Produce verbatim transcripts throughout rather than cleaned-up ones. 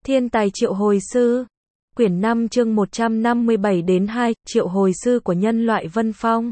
Thiên tài triệu hồi sư. Quyển năm chương một trăm năm mươi bảy đến hai, triệu hồi sư của nhân loại Vân Phong.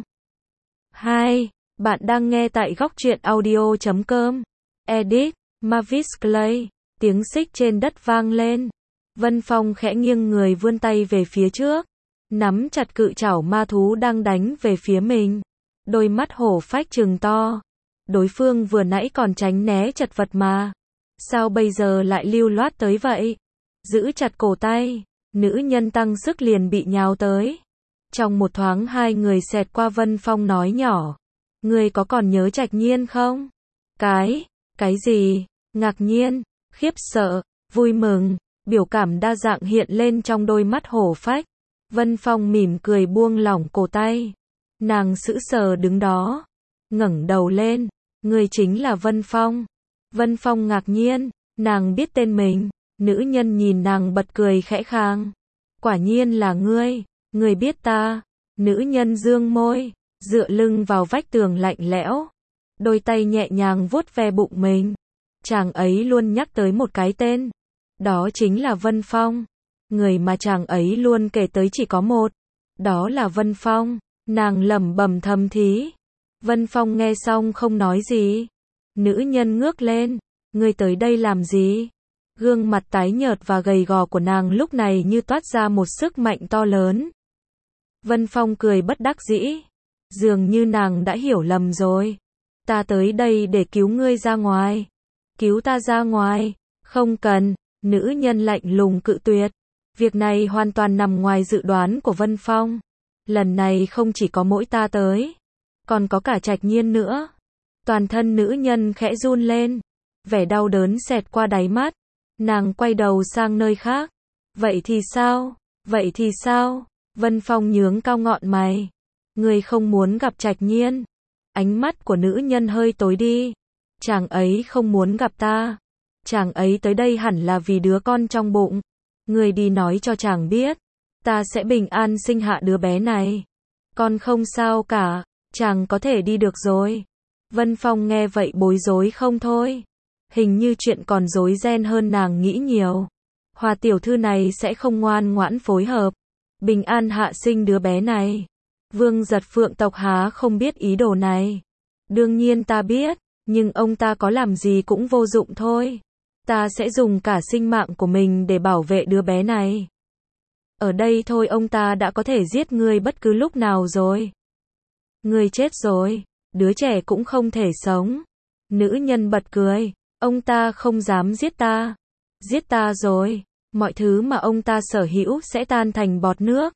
hai. Bạn đang nghe tại góc truyện audio chấm com. Edit, Mavis Clay. Tiếng xích trên đất vang lên. Vân Phong khẽ nghiêng người vươn tay về phía trước. Nắm chặt cự trảo ma thú đang đánh về phía mình. Đôi mắt hổ phách trừng to. Đối phương vừa nãy còn tránh né chật vật mà. Sao bây giờ lại lưu loát tới vậy? Giữ chặt cổ tay. Nữ nhân tăng sức liền bị nhào tới. Trong một thoáng hai người xẹt qua Vân Phong nói nhỏ. Ngươi có còn nhớ Trạch Nhiên không? Cái, cái gì? Ngạc nhiên, khiếp sợ, vui mừng, biểu cảm đa dạng hiện lên trong đôi mắt hổ phách. Vân Phong mỉm cười buông lỏng cổ tay. Nàng sững sờ đứng đó. Ngẩng đầu lên. Ngươi chính là Vân Phong. Vân Phong ngạc nhiên, nàng biết tên mình. Nữ nhân nhìn nàng bật cười khẽ khàng. Quả nhiên là ngươi, ngươi biết ta. Nữ nhân dương môi, dựa lưng vào vách tường lạnh lẽo. Đôi tay nhẹ nhàng vuốt ve bụng mình. Chàng ấy luôn nhắc tới một cái tên. Đó chính là Vân Phong. Người mà chàng ấy luôn kể tới chỉ có một. Đó là Vân Phong. Nàng lẩm bẩm thầm thí. Vân Phong nghe xong không nói gì. Nữ nhân ngước lên. Ngươi tới đây làm gì? Gương mặt tái nhợt và gầy gò của nàng lúc này như toát ra một sức mạnh to lớn. Vân Phong cười bất đắc dĩ. Dường như nàng đã hiểu lầm rồi. Ta tới đây để cứu ngươi ra ngoài. Cứu ta ra ngoài. Không cần. Nữ nhân lạnh lùng cự tuyệt. Việc này hoàn toàn nằm ngoài dự đoán của Vân Phong. Lần này không chỉ có mỗi ta tới. Còn có cả Trạch Nhiên nữa. Toàn thân nữ nhân khẽ run lên. Vẻ đau đớn xẹt qua đáy mắt. Nàng quay đầu sang nơi khác. Vậy thì sao? Vậy thì sao? Vân Phong nhướng cao ngọn mày. Ngươi không muốn gặp Trạch Nhiên. Ánh mắt của nữ nhân hơi tối đi. Chàng ấy không muốn gặp ta. Chàng ấy tới đây hẳn là vì đứa con trong bụng. Ngươi đi nói cho chàng biết. Ta sẽ bình an sinh hạ đứa bé này. Con không sao cả. Chàng có thể đi được rồi. Vân Phong nghe vậy bối rối không thôi. Hình như chuyện còn rối ren hơn nàng nghĩ nhiều. Hoa tiểu thư này sẽ không ngoan ngoãn phối hợp. Bình an hạ sinh đứa bé này. Vương Giật Phượng tộc há không biết ý đồ này. Đương nhiên ta biết. Nhưng ông ta có làm gì cũng vô dụng thôi. Ta sẽ dùng cả sinh mạng của mình để bảo vệ đứa bé này. Ở đây thôi ông ta đã có thể giết ngươi bất cứ lúc nào rồi. Ngươi chết rồi. Đứa trẻ cũng không thể sống. Nữ nhân bật cười. Ông ta không dám giết ta. Giết ta rồi. Mọi thứ mà ông ta sở hữu sẽ tan thành bọt nước.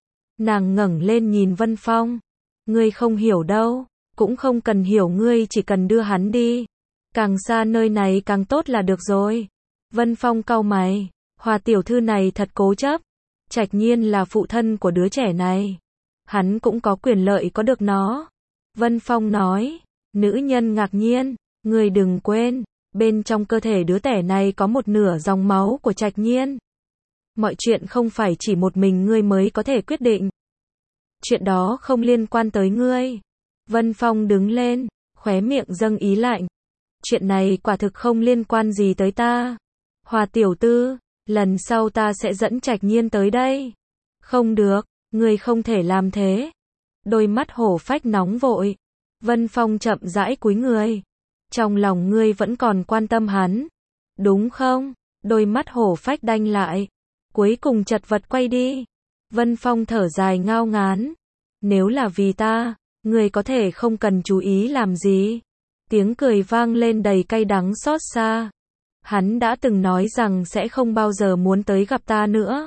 Nàng ngẩng lên nhìn Vân Phong. Ngươi không hiểu đâu. Cũng không cần hiểu, ngươi chỉ cần đưa hắn đi. Càng xa nơi này càng tốt là được rồi. Vân Phong cau mày. Hoa tiểu thư này thật cố chấp. Trạch Nhiên là phụ thân của đứa trẻ này. Hắn cũng có quyền lợi có được nó. Vân Phong nói. Nữ nhân ngạc nhiên. Ngươi đừng quên. Bên trong cơ thể đứa trẻ này có một nửa dòng máu của Trạch Nhiên. Mọi chuyện không phải chỉ một mình ngươi mới có thể quyết định. Chuyện đó không liên quan tới ngươi. Vân Phong đứng lên, khóe miệng dâng ý lạnh. Chuyện này quả thực không liên quan gì tới ta. Hoa tiểu tư, lần sau ta sẽ dẫn Trạch Nhiên tới đây. Không được, ngươi không thể làm thế. Đôi mắt hổ phách nóng vội. Vân Phong chậm rãi cúi người. Trong lòng ngươi vẫn còn quan tâm hắn. Đúng không? Đôi mắt hổ phách đanh lại. Cuối cùng chật vật quay đi. Vân Phong thở dài ngao ngán. Nếu là vì ta, ngươi có thể không cần chú ý làm gì. Tiếng cười vang lên đầy cay đắng xót xa. Hắn đã từng nói rằng sẽ không bao giờ muốn tới gặp ta nữa.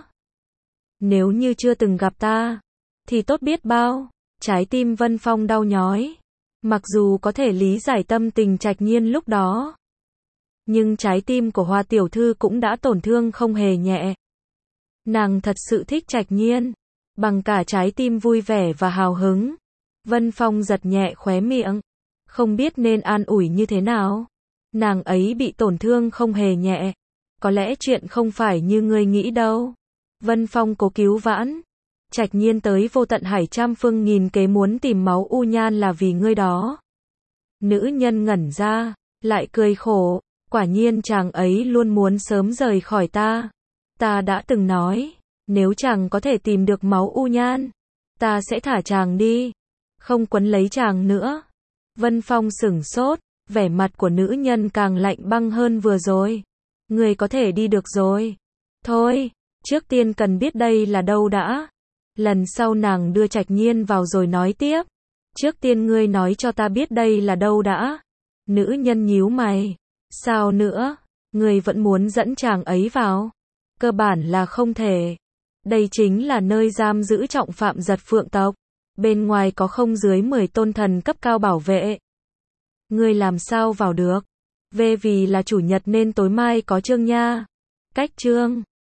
Nếu như chưa từng gặp ta, thì tốt biết bao. Trái tim Vân Phong đau nhói. Mặc dù có thể lý giải tâm tình Trạch Nhiên lúc đó. Nhưng trái tim của Hoa tiểu thư cũng đã tổn thương không hề nhẹ. Nàng thật sự thích Trạch Nhiên. Bằng cả trái tim vui vẻ và hào hứng. Vân Phong giật nhẹ khóe miệng. Không biết nên an ủi như thế nào. Nàng ấy bị tổn thương không hề nhẹ. Có lẽ chuyện không phải như ngươi nghĩ đâu. Vân Phong cố cứu vãn. Trạch Nhiên tới vô tận hải trăm phương nghìn kế muốn tìm máu u nhan là vì ngươi đó. Nữ nhân ngẩn ra, lại cười khổ. Quả nhiên chàng ấy luôn muốn sớm rời khỏi ta. Ta đã từng nói, nếu chàng có thể tìm được máu u nhan, ta sẽ thả chàng đi, không quấn lấy chàng nữa. Vân Phong sửng sốt, vẻ mặt của nữ nhân càng lạnh băng hơn vừa rồi. Người có thể đi được rồi. Thôi, trước tiên cần biết đây là đâu đã. Lần sau nàng đưa Trạch Nhiên vào rồi nói tiếp. Trước tiên ngươi nói cho ta biết đây là đâu đã. Nữ nhân nhíu mày. Sao nữa? Ngươi vẫn muốn dẫn chàng ấy vào? Cơ bản là không thể. Đây chính là nơi giam giữ trọng phạm giật phượng tộc. Bên ngoài có không dưới mười tôn thần cấp cao bảo vệ. Ngươi làm sao vào được? Về vì là chủ nhật nên tối mai có chương nha. Cách chương.